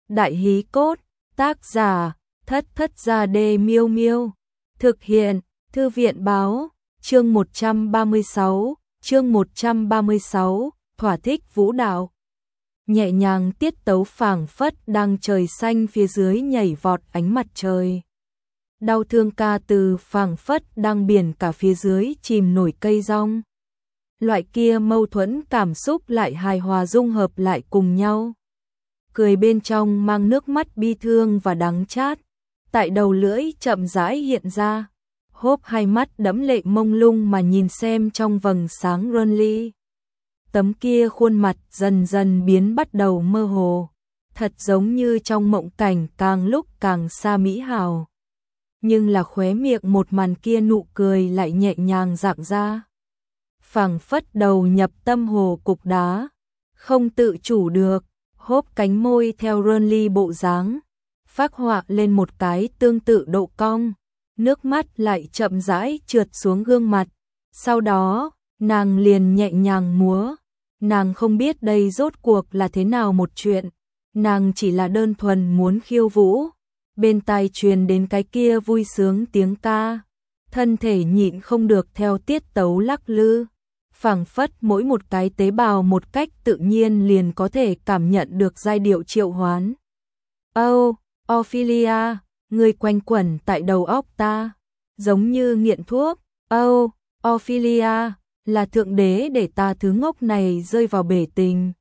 Đại hí cốt, tác giả, Thất Thất Gia Đê Miêu Miêu. Thực hiện, Thư viện báo, chương 136, thỏa thích vũ đạo. Nhẹ nhàng tiết tấu phảng phất đang trời xanh phía dưới nhảy vọt ánh mặt trời. Đau thương ca từ phảng phất đang biển cả phía dưới chìm nổi cây rong. Loại kia mâu thuẫn cảm xúc lại hài hòa dung hợp lại cùng nhau. Cười bên trong mang nước mắt bi thương và đắng chát, tại đầu lưỡi chậm rãi hiện ra. Hốp hai mắt đẫm lệ mông lung mà nhìn xem trong vầng sáng Renly. Tấm kia khuôn mặt dần dần biến bắt đầu mơ hồ, thật giống như trong mộng cảnh càng lúc càng xa mỹ hào. Nhưng là khóe miệng một màn kia nụ cười lại nhẹ nhàng rạng ra. Phảng phất đầu nhập tâm hồ cục đá, không tự chủ được, hốp cánh môi theo Renly bộ dáng, phác họa lên một cái tương tự độ cong, nước mắt lại chậm rãi trượt xuống gương mặt. Sau đó, nàng liền nhẹ nhàng múa. Nàng không biết đây rốt cuộc là thế nào một chuyện, nàng chỉ là đơn thuần muốn khiêu vũ. Bên tai truyền đến cái kia vui sướng tiếng ca, thân thể nhịn không được theo tiết tấu lắc lư, phảng phất mỗi một cái tế bào một cách tự nhiên liền có thể cảm nhận được giai điệu triệu hoán. Oh, Ophelia, ngươi quanh quẩn tại đầu óc ta, giống như nghiện thuốc. Oh, Ophelia, là thượng đế để ta thứ ngốc này rơi vào bể tình.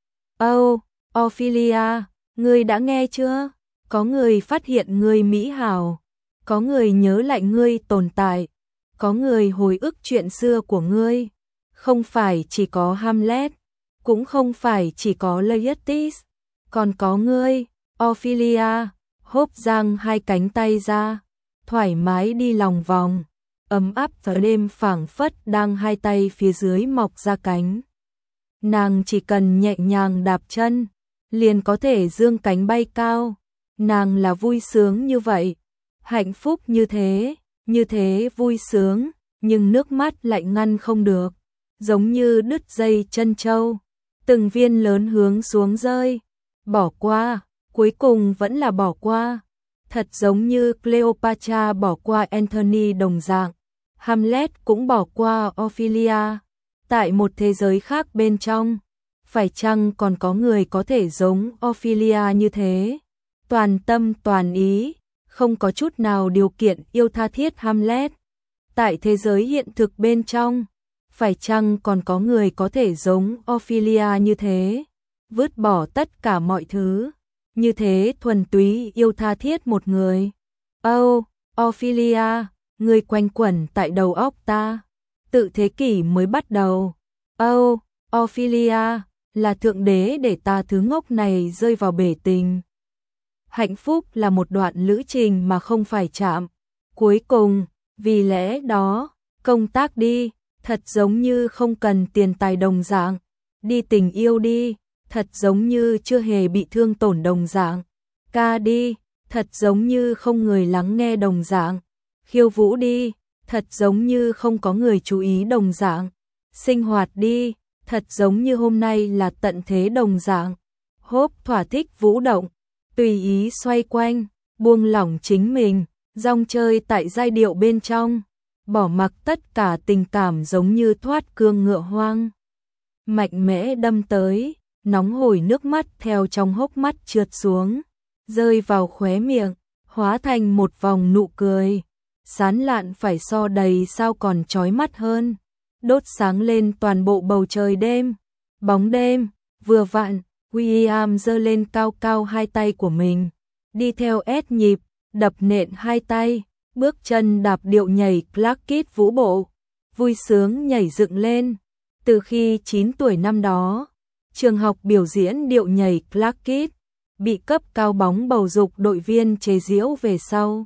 Oh, Ophelia, ngươi đã nghe chưa? Có người phát hiện ngươi mỹ hào, có người nhớ lại ngươi tồn tại, có người hồi ức chuyện xưa của ngươi. Không phải chỉ có Hamlet, cũng không phải chỉ có Laertes, còn có ngươi, Ophelia. Hốp giang hai cánh tay ra, thoải mái đi lòng vòng, ấm áp vào đêm phảng phất đang hai tay phía dưới mọc ra cánh. Nàng chỉ cần nhẹ nhàng đạp chân, liền có thể dương cánh bay cao. Nàng là vui sướng như vậy, hạnh phúc như thế vui sướng, nhưng nước mắt lại ngăn không được, giống như đứt dây chân trâu, từng viên lớn hướng xuống rơi. Bỏ qua, cuối cùng vẫn là bỏ qua, thật giống như Cleopatra bỏ qua Antony đồng dạng. Hamlet cũng bỏ qua Ophelia. Tại một thế giới khác bên trong, phải chăng còn có người có thể giống Ophelia như thế? Toàn tâm toàn ý, không có chút nào điều kiện yêu tha thiết Hamlet. Tại thế giới hiện thực bên trong, phải chăng còn có người có thể giống Ophelia như thế? Vứt bỏ tất cả mọi thứ, như thế thuần túy yêu tha thiết một người. Oh, Ophelia, ngươi quanh quẩn tại đầu óc ta, tự thế kỷ mới bắt đầu. Oh, Ophelia, là thượng đế để ta thứ ngốc này rơi vào bể tình. Hạnh phúc là một đoạn lữ trình mà không phải chạm cuối cùng, vì lẽ đó, công tác đi, thật giống như không cần tiền tài đồng dạng. Đi tình yêu đi, thật giống như chưa hề bị thương tổn đồng dạng. Ca đi, thật giống như không người lắng nghe đồng dạng. Khiêu vũ đi, thật giống như không có người chú ý đồng dạng. Sinh hoạt đi, thật giống như hôm nay là tận thế đồng dạng. Hốp thỏa thích vũ động, tùy ý xoay quanh, buông lỏng chính mình, rong chơi tại giai điệu bên trong, bỏ mặc tất cả tình cảm giống như thoát cương ngựa hoang. Mạnh mẽ đâm tới, nóng hổi nước mắt theo trong hốc mắt trượt xuống, rơi vào khóe miệng, hóa thành một vòng nụ cười, sán lạn phải so đầy sao còn chói mắt hơn, đốt sáng lên toàn bộ bầu trời đêm. Bóng đêm, vừa vặn, William giơ lên cao cao hai tay của mình, đi theo ép nhịp, đập nện hai tay, bước chân đạp điệu nhảy Clarkit vũ bộ, vui sướng nhảy dựng lên. Từ khi 9 tuổi năm đó, trường học biểu diễn điệu nhảy Clarkit, bị cấp cao bóng bầu dục đội viên chế giễu về sau.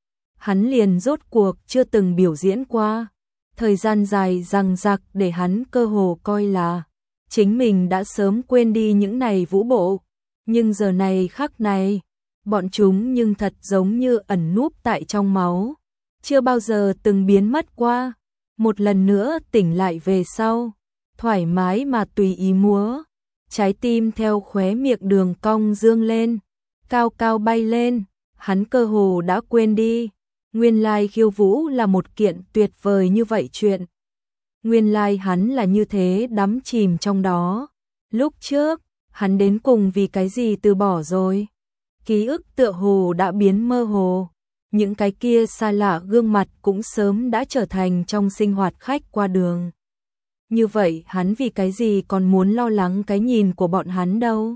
Hắn liền rốt cuộc chưa từng biểu diễn qua, thời gian dài dằng dặc để hắn cơ hồ coi là chính mình đã sớm quên đi những này vũ bộ, nhưng giờ này khắc này, bọn chúng nhưng thật giống như ẩn núp tại trong máu, chưa bao giờ từng biến mất qua. Một lần nữa tỉnh lại về sau, thoải mái mà tùy ý múa, trái tim theo khóe miệng đường cong dương lên, cao cao bay lên, hắn cơ hồ đã quên đi. Nguyên lai khiêu vũ là một kiện tuyệt vời như vậy chuyện. Nguyên lai hắn là như thế đắm chìm trong đó. Lúc trước, hắn đến cùng vì cái gì từ bỏ rồi. Ký ức tựa hồ đã biến mơ hồ. Những cái kia xa lạ gương mặt cũng sớm đã trở thành trong sinh hoạt khách qua đường. Như vậy hắn vì cái gì còn muốn lo lắng cái nhìn của bọn hắn đâu.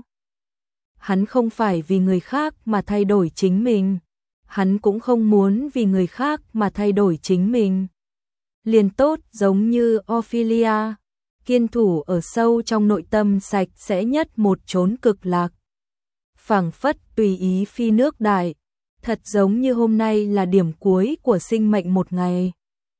Hắn không phải vì người khác mà thay đổi chính mình. Hắn cũng không muốn vì người khác mà thay đổi chính mình. Liền tốt giống như Ophelia, kiên thủ ở sâu trong nội tâm sạch sẽ nhất một chốn cực lạc. Phảng phất tùy ý phi nước đại, thật giống như hôm nay là điểm cuối của sinh mệnh một ngày.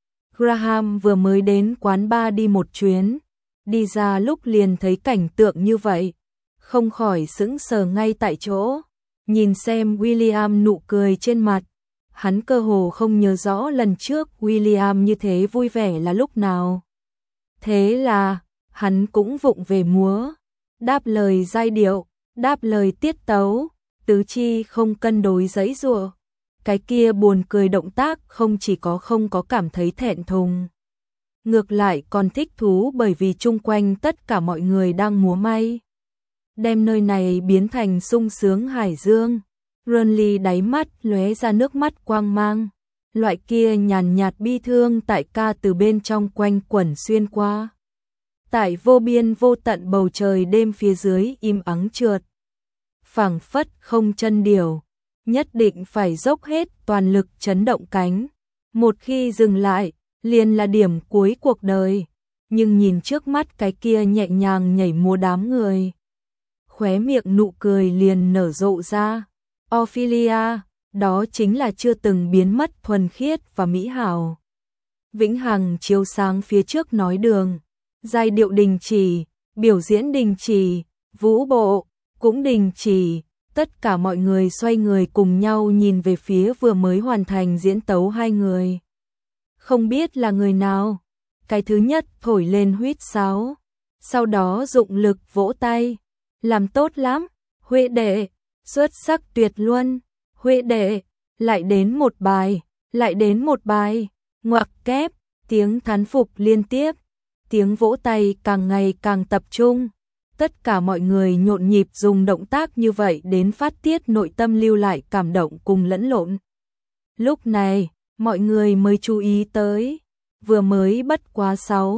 Graham vừa mới đến quán bar đi một chuyến, đi ra lúc liền thấy cảnh tượng như vậy, không khỏi sững sờ ngay tại chỗ, nhìn xem William nụ cười trên mặt. Hắn cơ hồ không nhớ rõ lần trước William như thế vui vẻ là lúc nào. Thế là, hắn cũng vụng về múa, đáp lời giai điệu, đáp lời tiết tấu, tứ chi không cân đối giãy giụa. Cái kia buồn cười động tác không chỉ có không có cảm thấy thẹn thùng, ngược lại còn thích thú bởi vì chung quanh tất cả mọi người đang múa may, đem nơi này biến thành sung sướng hải dương. Ronly đáy mắt lóe ra nước mắt quang mang, loại kia nhàn nhạt bi thương tại ca từ bên trong quanh quẩn xuyên qua. Tại vô biên vô tận bầu trời đêm phía dưới im ắng trượt, phảng phất không chân điều, nhất định phải dốc hết toàn lực chấn động cánh. Một khi dừng lại, liền là điểm cuối cuộc đời. Nhưng nhìn trước mắt cái kia nhẹ nhàng nhảy múa đám người, khóe miệng nụ cười liền nở rộ ra. Ophelia, đó chính là chưa từng biến mất thuần khiết và mỹ hảo. Vĩnh hằng chiếu sáng phía trước nói đường, giai điệu đình chỉ, biểu diễn đình chỉ, vũ bộ cũng đình chỉ, tất cả mọi người xoay người cùng nhau nhìn về phía vừa mới hoàn thành diễn tấu hai người. Không biết là người nào, cái thứ nhất thổi lên huýt sáo, sau đó dụng lực vỗ tay, làm tốt lắm, Huệ đệ, xuất sắc tuyệt luôn, Huệ đệ, lại đến một bài, lại đến một bài, ngoặc kép, tiếng thán phục liên tiếp, tiếng vỗ tay càng ngày càng tập trung. Tất cả mọi người nhộn nhịp dùng động tác như vậy đến phát tiết nội tâm lưu lại cảm động cùng lẫn lộn. Lúc này, mọi người mới chú ý tới, vừa mới bất quá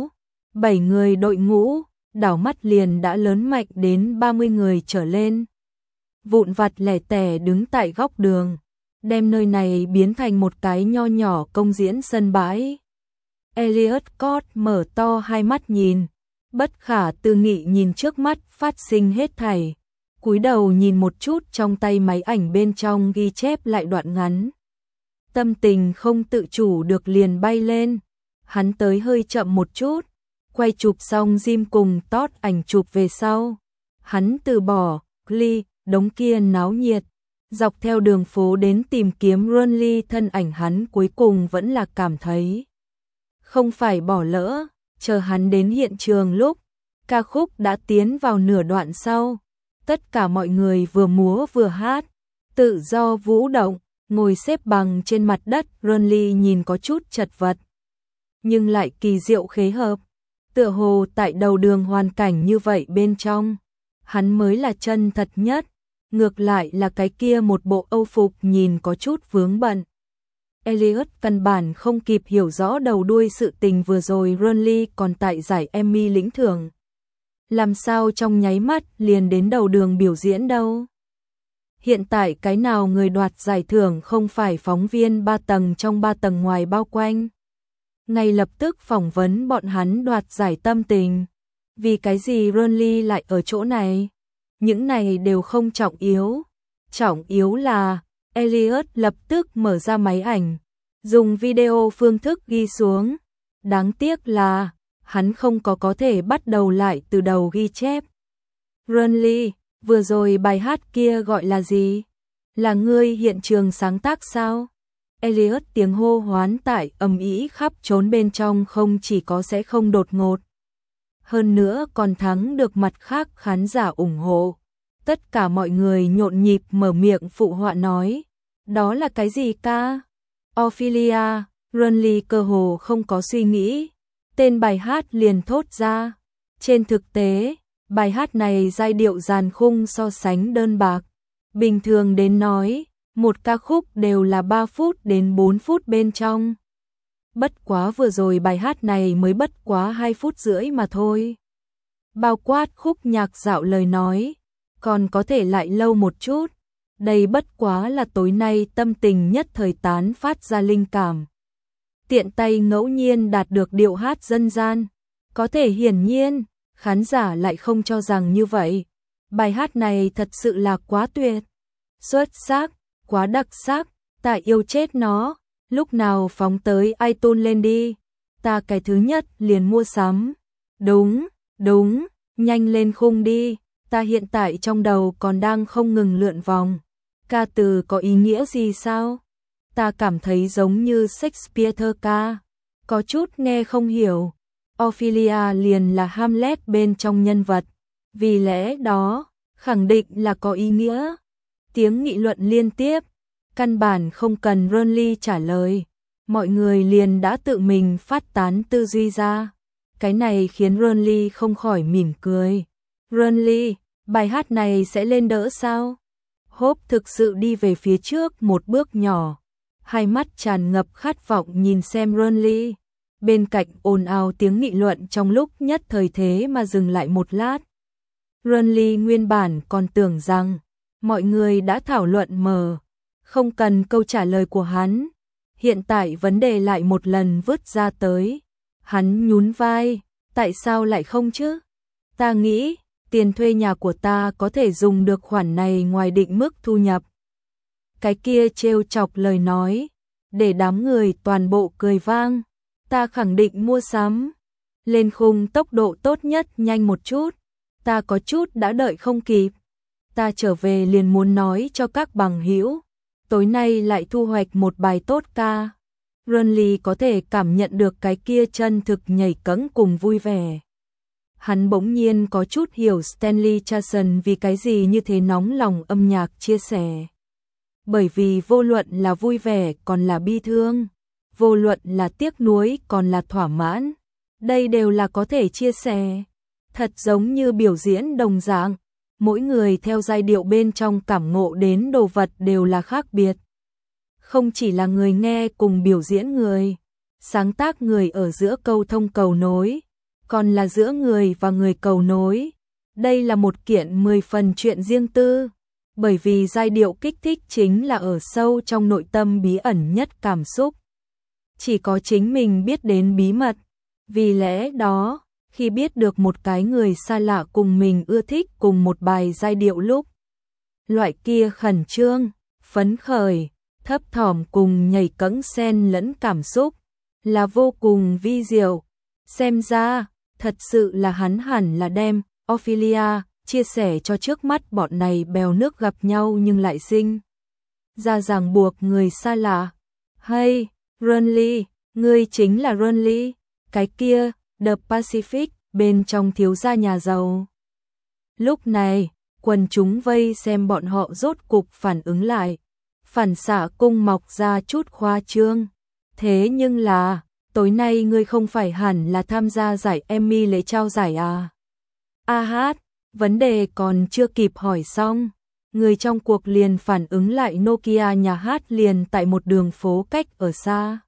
6-7 người đội ngũ, đảo mắt liền đã lớn mạnh đến 30 người trở lên. Vụn vặt lẻ tẻ đứng tại góc đường, đem nơi này biến thành một cái nho nhỏ công diễn sân bãi. Elliot Scott mở to hai mắt nhìn, bất khả tư nghị nhìn trước mắt phát sinh hết thảy, cúi đầu nhìn một chút trong tay máy ảnh bên trong ghi chép lại đoạn ngắn. Tâm tình không tự chủ được liền bay lên, hắn tới hơi chậm một chút, quay chụp xong Jim cùng Todd ảnh chụp về sau. Hắn từ bỏ, Glee, đống kia náo nhiệt, dọc theo đường phố đến tìm kiếm Ronly thân ảnh hắn cuối cùng vẫn là cảm thấy không phải bỏ lỡ. Chờ hắn đến hiện trường lúc ca khúc đã tiến vào nửa đoạn sau, tất cả mọi người vừa múa vừa hát, tự do vũ động, ngồi xếp bằng trên mặt đất. Ronly nhìn có chút chật vật, nhưng lại kỳ diệu khế hợp, tựa hồ tại đầu đường hoàn cảnh như vậy bên trong, hắn mới là chân thật nhất, ngược lại là cái kia một bộ âu phục nhìn có chút vướng bận. Elliot căn bản không kịp hiểu rõ đầu đuôi sự tình vừa rồi Ronly còn tại giải Emmy lĩnh thưởng. Làm sao trong nháy mắt liền đến đầu đường biểu diễn đâu. Hiện tại cái nào người đoạt giải thưởng không phải phóng viên 3 tầng trong 3 tầng ngoài bao quanh. Ngay lập tức phỏng vấn bọn hắn đoạt giải tâm tình. Vì cái gì Ronly lại ở chỗ này? Những này đều không trọng yếu. Trọng yếu là Elliot lập tức mở ra máy ảnh, dùng video phương thức ghi xuống. Đáng tiếc là hắn không có thể bắt đầu lại từ đầu ghi chép. Ronly, vừa rồi bài hát kia gọi là gì? Là ngươi hiện trường sáng tác sao? Elliot tiếng hô hoán tại ầm ĩ khắp trốn bên trong không chỉ có sẽ không đột ngột, hơn nữa còn thắng được mặt khác khán giả ủng hộ. Tất cả mọi người nhộn nhịp mở miệng phụ họa nói, đó là cái gì ca? Ophelia, Renly cơ hồ không có suy nghĩ, tên bài hát liền thốt ra. Trên thực tế, bài hát này giai điệu dàn khung so sánh đơn bạc. Bình thường đến nói, một ca khúc đều là 3 phút đến 4 phút bên trong. Bất quá vừa rồi bài hát này mới bất quá 2 phút rưỡi mà thôi. Bao quát khúc nhạc dạo lời nói, còn có thể lại lâu một chút. Đây bất quá là tối nay tâm tình nhất thời tán phát ra linh cảm. Tiện tay ngẫu nhiên đạt được điệu hát dân gian. Có thể hiển nhiên, khán giả lại không cho rằng như vậy. Bài hát này thật sự là quá tuyệt, xuất sắc, quá đặc sắc, ta yêu chết nó. Lúc nào phóng tới iTunes lên đi, ta cái thứ nhất liền mua sắm. Đúng, đúng, nhanh lên khung đi, ta hiện tại trong đầu còn đang không ngừng lượn vòng. Ca từ có ý nghĩa gì sao? Ta cảm thấy giống như Shakespeare thơ ca, có chút nghe không hiểu. Ophelia liền là Hamlet bên trong nhân vật, vì lẽ đó, khẳng định là có ý nghĩa. Tiếng nghị luận liên tiếp, căn bản không cần Renly trả lời, mọi người liền đã tự mình phát tán tư duy ra. Cái này khiến Renly không khỏi mỉm cười. Renly, bài hát này sẽ lên đỡ sao? Hope thực sự đi về phía trước một bước nhỏ, hai mắt tràn ngập khát vọng nhìn xem Renly. Bên cạnh ồn ào tiếng nghị luận trong lúc nhất thời thế mà dừng lại một lát. Renly nguyên bản còn tưởng rằng mọi người đã thảo luận mờ, không cần câu trả lời của hắn. Hiện tại vấn đề lại một lần vứt ra tới. Hắn nhún vai, tại sao lại không chứ? Ta nghĩ, tiền thuê nhà của ta có thể dùng được khoản này ngoài định mức thu nhập. Cái kia trêu chọc lời nói, để đám người toàn bộ cười vang. Ta khẳng định mua sắm. Lên khung tốc độ tốt nhất nhanh một chút. Ta có chút đã đợi không kịp. Ta trở về liền muốn nói cho các bằng hữu, tối nay lại thu hoạch một bài tốt ca. Renly có thể cảm nhận được cái kia chân thực nhảy cẫng cùng vui vẻ. Hắn bỗng nhiên có chút hiểu Stanley Charson vì cái gì như thế nóng lòng âm nhạc chia sẻ. Bởi vì vô luận là vui vẻ còn là bi thương, vô luận là tiếc nuối còn là thỏa mãn, đây đều là có thể chia sẻ. Thật giống như biểu diễn đồng dạng, mỗi người theo giai điệu bên trong cảm ngộ đến đồ vật đều là khác biệt. Không chỉ là người nghe cùng biểu diễn người, sáng tác người ở giữa câu thông cầu nối, còn là giữa người và người cầu nối. Đây là một kiện 10 phần chuyện riêng tư, bởi vì giai điệu kích thích chính là ở sâu trong nội tâm bí ẩn nhất cảm xúc. Chỉ có chính mình biết đến bí mật, vì lẽ đó, khi biết được một cái người xa lạ cùng mình ưa thích cùng một bài giai điệu lúc, loại kia khẩn trương, phấn khởi, thấp thỏm cùng nhảy cẫng xen lẫn cảm xúc, là vô cùng vi diệu. Xem ra, thật sự là hắn hẳn là đem Ophelia chia sẻ cho trước mắt bọn này bèo nước gặp nhau nhưng lại sinh ra ràng buộc người xa lạ. Hay, Renly, ngươi chính là Renly, cái kia, The Pacific, bên trong thiếu gia nhà giàu. Lúc này, quần chúng vây xem bọn họ rốt cục phản ứng lại, phản xạ cung mọc ra chút khoa trương. Thế nhưng là, tối nay ngươi không phải hẳn là tham gia giải Emmy lễ trao giải à? A hát, vấn đề còn chưa kịp hỏi xong, người trong cuộc liền phản ứng lại. Nokia nhà hát liền tại một đường phố cách ở xa.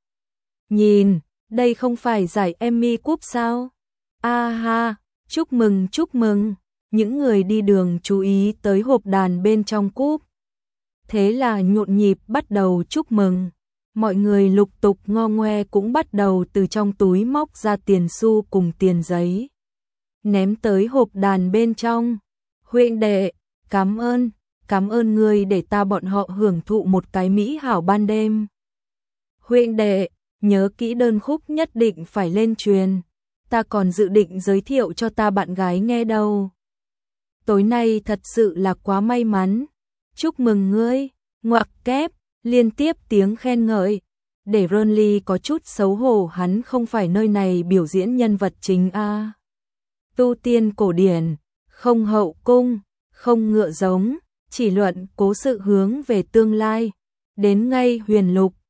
Nhìn, đây không phải giải Emmy Cúp sao? A ha, chúc mừng chúc mừng. Những người đi đường chú ý tới hộp đàn bên trong cúp. Thế là nhộn nhịp bắt đầu chúc mừng. Mọi người lục tục ngo ngoe cũng bắt đầu từ trong túi móc ra tiền xu cùng tiền giấy, ném tới hộp đàn bên trong. Huynh đệ, cảm ơn ngươi để ta bọn họ hưởng thụ một cái mỹ hảo ban đêm. Huynh đệ, nhớ kỹ đơn khúc nhất định phải lên truyền, ta còn dự định giới thiệu cho ta bạn gái nghe đâu. Tối nay thật sự là quá may mắn. Chúc mừng ngươi, ngoặc kép, liên tiếp tiếng khen ngợi, để Renly có chút xấu hổ, hắn không phải nơi này biểu diễn nhân vật chính a. Tu tiên cổ điển, không hậu cung, không ngựa giống, chỉ luận cố sự hướng về tương lai. Đến ngay Huyền Lục,